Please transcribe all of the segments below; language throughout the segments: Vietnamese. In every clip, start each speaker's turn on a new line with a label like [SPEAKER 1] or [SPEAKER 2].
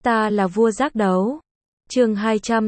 [SPEAKER 1] Ta là vua giác đấu. Chương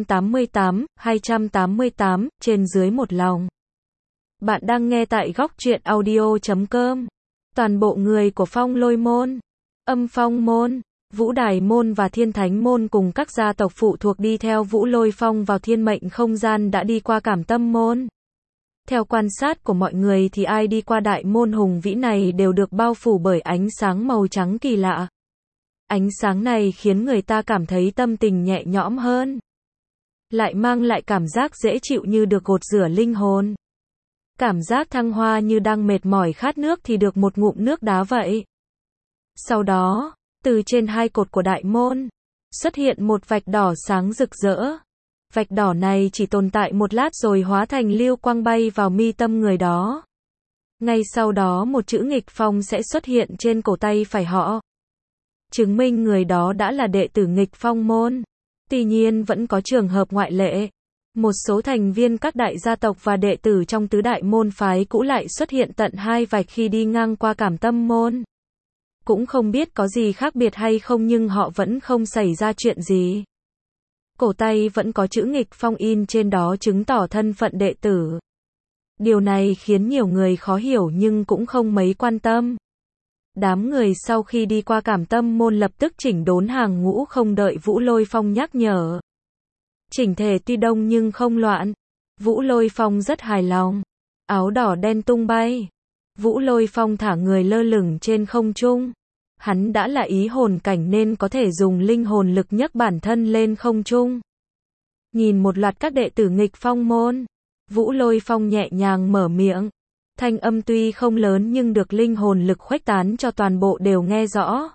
[SPEAKER 1] 288, trên dưới một lòng. Bạn đang nghe tại góc truyện audio.com. Toàn bộ người của Phong Lôi môn, Âm Phong môn, Vũ Đài môn và Thiên Thánh môn cùng các gia tộc phụ thuộc đi theo Vũ Lôi Phong vào thiên mệnh không gian đã đi qua Cảm Tâm môn. Theo quan sát của mọi người thì ai đi qua đại môn hùng vĩ này đều được bao phủ bởi ánh sáng màu trắng kỳ lạ. Ánh sáng này khiến người ta cảm thấy tâm tình nhẹ nhõm hơn, lại mang lại cảm giác dễ chịu như được gột rửa linh hồn. Cảm giác thăng hoa như đang mệt mỏi khát nước thì được một ngụm nước đá vậy. Sau đó, từ trên hai cột của đại môn, xuất hiện một vạch đỏ sáng rực rỡ. Vạch đỏ này chỉ tồn tại một lát rồi hóa thành lưu quang bay vào mi tâm người đó. Ngay sau đó một chữ nghịch phong sẽ xuất hiện trên cổ tay phải họ, chứng minh người đó đã là đệ tử nghịch phong môn. Tuy nhiên vẫn có trường hợp ngoại lệ. Một số thành viên các đại gia tộc và đệ tử trong tứ đại môn phái cũ lại xuất hiện tận hai vạch khi đi ngang qua Cảm Tâm môn. Cũng không biết có gì khác biệt hay không nhưng họ vẫn không xảy ra chuyện gì. Cổ tay vẫn có chữ nghịch phong in trên đó chứng tỏ thân phận đệ tử. Điều này khiến nhiều người khó hiểu nhưng cũng không mấy quan tâm. Đám người sau khi đi qua Cảm Tâm môn lập tức chỉnh đốn hàng ngũ không đợi Vũ Lôi Phong nhắc nhở. Chỉnh thể tuy đông nhưng không loạn. Vũ Lôi Phong rất hài lòng. Áo đỏ đen tung bay. Vũ Lôi Phong thả người lơ lửng trên không trung. Hắn đã là ý hồn cảnh nên có thể dùng linh hồn lực nhấc bản thân lên không trung. Nhìn một loạt các đệ tử nghịch phong môn, Vũ Lôi Phong nhẹ nhàng mở miệng. Thanh âm tuy không lớn nhưng được linh hồn lực khuếch tán cho toàn bộ đều nghe rõ.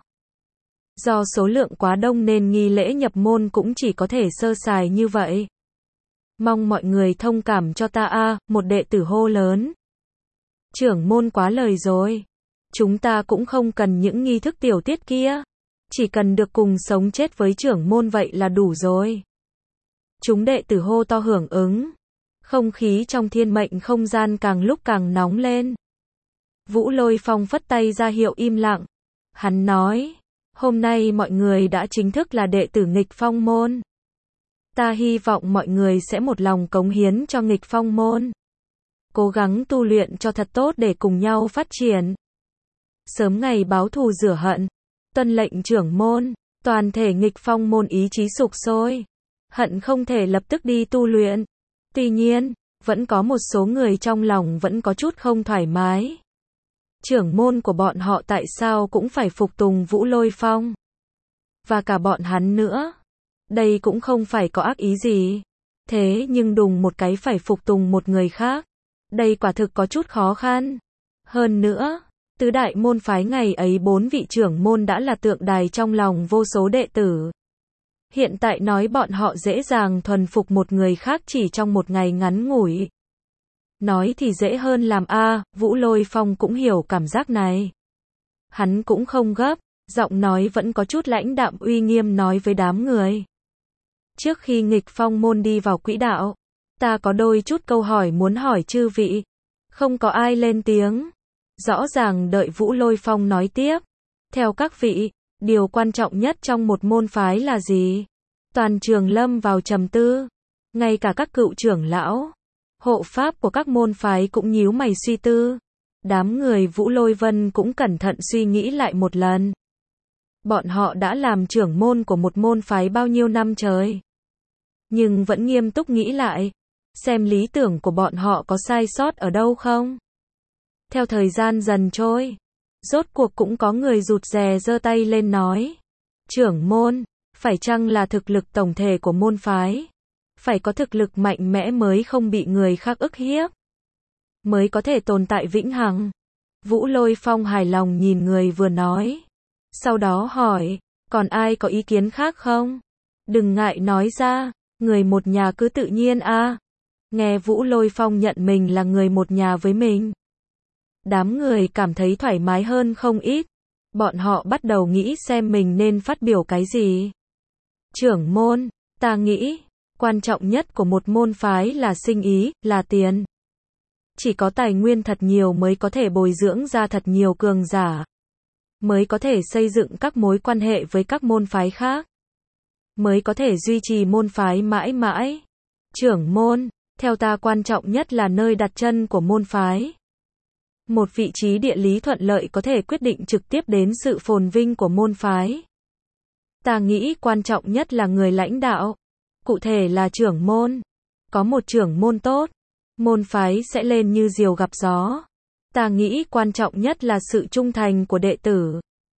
[SPEAKER 1] Do số lượng quá đông nên nghi lễ nhập môn cũng chỉ có thể sơ sài như vậy. Mong mọi người thông cảm cho ta một đệ tử hô lớn. Trưởng môn quá lời rồi. Chúng ta cũng không cần những nghi thức tiểu tiết kia. Chỉ cần được cùng sống chết với trưởng môn vậy là đủ rồi. Chúng đệ tử hô to hưởng ứng. Không khí trong thiên mệnh không gian càng lúc càng nóng lên. Vũ Lôi Phong phất tay ra hiệu im lặng. Hắn nói, hôm nay mọi người đã chính thức là đệ tử nghịch phong môn. Ta hy vọng mọi người sẽ một lòng cống hiến cho nghịch phong môn. Cố gắng tu luyện cho thật tốt để cùng nhau phát triển. Sớm ngày báo thù rửa hận. Tuân lệnh trưởng môn. Toàn thể nghịch phong môn ý chí sục sôi. Hận không thể lập tức đi tu luyện. Tuy nhiên, vẫn có một số người trong lòng vẫn có chút không thoải mái. Trưởng môn của bọn họ tại sao cũng phải phục tùng Vũ Lôi Phong? Và cả bọn hắn nữa. Đây cũng không phải có ác ý gì. Thế nhưng đùng một cái phải phục tùng một người khác. Đây quả thực có chút khó khăn. Hơn nữa, tứ đại môn phái ngày ấy 4 vị trưởng môn đã là tượng đài trong lòng vô số đệ tử. Hiện tại nói bọn họ dễ dàng thuần phục một người khác chỉ trong một ngày ngắn ngủi. Nói thì dễ hơn làm Vũ Lôi Phong cũng hiểu cảm giác này. Hắn cũng không gấp, giọng nói vẫn có chút lãnh đạm uy nghiêm nói với đám người. Trước khi nghịch phong môn đi vào quỹ đạo, ta có đôi chút câu hỏi muốn hỏi chư vị. Không có ai lên tiếng. Rõ ràng đợi Vũ Lôi Phong nói tiếp. Theo các vị, điều quan trọng nhất trong một môn phái là gì? Toàn trường lâm vào trầm tư. Ngay cả các cựu trưởng lão, hộ pháp của các môn phái cũng nhíu mày suy tư. Đám người Vũ Lôi Vân cũng cẩn thận suy nghĩ lại một lần. Bọn họ đã làm trưởng môn của một môn phái bao nhiêu năm trời. Nhưng vẫn nghiêm túc nghĩ lại. Xem lý tưởng của bọn họ có sai sót ở đâu không? Theo thời gian dần trôi, rốt cuộc cũng có người rụt rè giơ tay lên nói. Trưởng môn, phải chăng là thực lực tổng thể của môn phái? Phải có thực lực mạnh mẽ mới không bị người khác ức hiếp, mới có thể tồn tại vĩnh hằng. Vũ Lôi Phong hài lòng nhìn người vừa nói. Sau đó hỏi, còn ai có ý kiến khác không? Đừng ngại nói ra, người một nhà cứ tự nhiên Nghe Vũ Lôi Phong nhận mình là người một nhà với mình. Đám người cảm thấy thoải mái hơn không ít. Bọn họ bắt đầu nghĩ xem mình nên phát biểu cái gì. Trưởng môn, ta nghĩ, quan trọng nhất của một môn phái là sinh ý, là tiền. Chỉ có tài nguyên thật nhiều mới có thể bồi dưỡng ra thật nhiều cường giả. Mới có thể xây dựng các mối quan hệ với các môn phái khác. mới có thể duy trì môn phái mãi mãi. Trưởng môn, theo ta quan trọng nhất là nơi đặt chân của môn phái. Một vị trí địa lý thuận lợi có thể quyết định trực tiếp đến sự phồn vinh của môn phái. Ta nghĩ quan trọng nhất là người lãnh đạo, cụ thể là trưởng môn. Có một trưởng môn tốt, môn phái sẽ lên như diều gặp gió. Ta nghĩ quan trọng nhất là sự trung thành của đệ tử.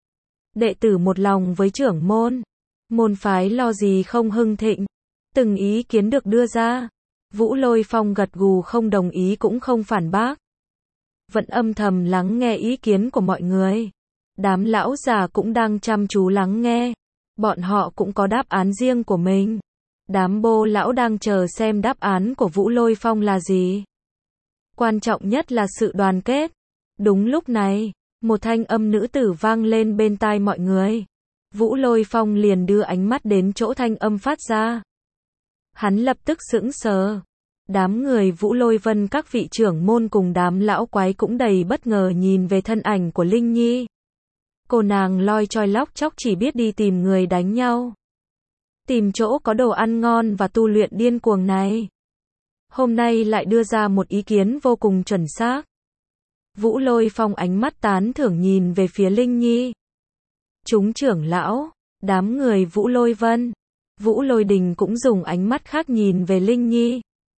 [SPEAKER 1] Đệ tử một lòng với trưởng môn, môn phái lo gì không hưng thịnh. Từng ý kiến được đưa ra, Vũ Lôi Phong gật gù không đồng ý cũng không phản bác. Vẫn âm thầm lắng nghe ý kiến của mọi người. Đám lão già cũng đang chăm chú lắng nghe. Bọn họ cũng có đáp án riêng của mình. Đám bô lão đang chờ xem đáp án của Vũ Lôi Phong là gì. Quan trọng nhất là sự đoàn kết. Đúng lúc này, một thanh âm nữ tử vang lên bên tai mọi người. Vũ Lôi Phong liền đưa ánh mắt đến chỗ thanh âm phát ra. Hắn lập tức sững sờ. Đám người Vũ Lôi Vân, các vị trưởng môn cùng đám lão quái cũng đầy bất ngờ nhìn về thân ảnh của Linh Nhi. Cô nàng loi choi lóc chóc chỉ biết đi tìm người đánh nhau. Tìm chỗ có đồ ăn ngon và tu luyện điên cuồng này. Hôm nay lại đưa ra một ý kiến vô cùng chuẩn xác. Vũ Lôi Phong ánh mắt tán thưởng nhìn về phía Linh Nhi. Chúng trưởng lão, đám người Vũ Lôi Vân, Vũ Lôi Đình cũng dùng ánh mắt khác nhìn về Linh Nhi.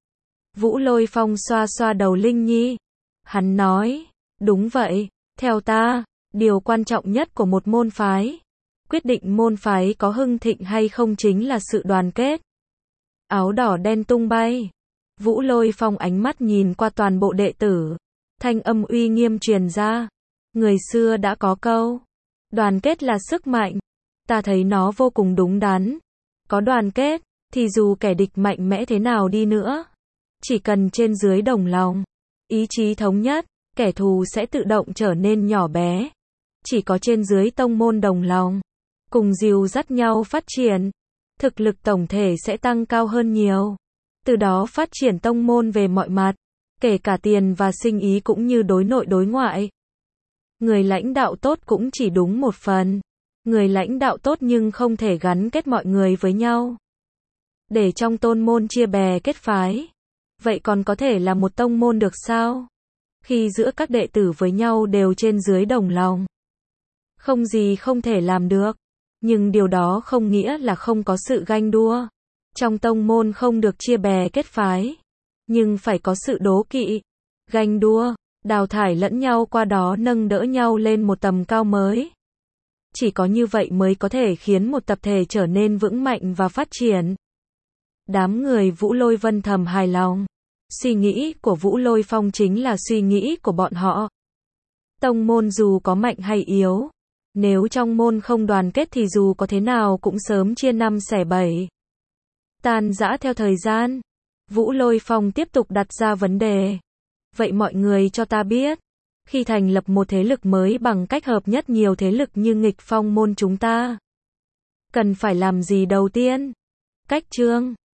[SPEAKER 1] Vũ Lôi Phong xoa xoa đầu Linh Nhi. Hắn nói, đúng vậy, theo ta, điều quan trọng nhất của một môn phái, quyết định môn phái có hưng thịnh hay không chính là sự đoàn kết. Áo đỏ đen tung bay. Vũ Lôi Phong ánh mắt nhìn qua toàn bộ đệ tử. Thanh âm uy nghiêm truyền ra. Người xưa đã có câu, đoàn kết là sức mạnh. Ta thấy nó vô cùng đúng đắn. Có đoàn kết, thì dù kẻ địch mạnh mẽ thế nào đi nữa, chỉ cần trên dưới đồng lòng, ý chí thống nhất, kẻ thù sẽ tự động trở nên nhỏ bé. Chỉ có trên dưới tông môn đồng lòng, cùng dìu dắt nhau phát triển, thực lực tổng thể sẽ tăng cao hơn nhiều. Từ đó phát triển tông môn về mọi mặt, kể cả tiền và sinh ý cũng như đối nội đối ngoại. Người lãnh đạo tốt cũng chỉ đúng một phần. Người lãnh đạo tốt nhưng không thể gắn kết mọi người với nhau. Để trong tôn môn chia bè kết phái. Vậy còn có thể là một tông môn được sao? Khi giữa các đệ tử với nhau đều trên dưới đồng lòng. Không gì không thể làm được. Nhưng điều đó không nghĩa là không có sự ganh đua. Trong tông môn không được chia bè kết phái. Nhưng phải có sự đố kỵ, ganh đua, đào thải lẫn nhau, qua đó nâng đỡ nhau lên một tầm cao mới. Chỉ có như vậy mới có thể khiến một tập thể trở nên vững mạnh và phát triển. Đám người Vũ Lôi Vân thầm hài lòng. Suy nghĩ của Vũ Lôi Phong chính là suy nghĩ của bọn họ. Tông môn dù có mạnh hay yếu, nếu trong môn không đoàn kết thì dù có thế nào cũng sớm chia năm xẻ bảy, tan rã theo thời gian. Vũ Lôi Phong tiếp tục đặt ra vấn đề. Vậy mọi người cho ta biết, khi thành lập một thế lực mới bằng cách hợp nhất nhiều thế lực như Nghịch Phong môn chúng ta, cần phải làm gì đầu tiên? Cách chương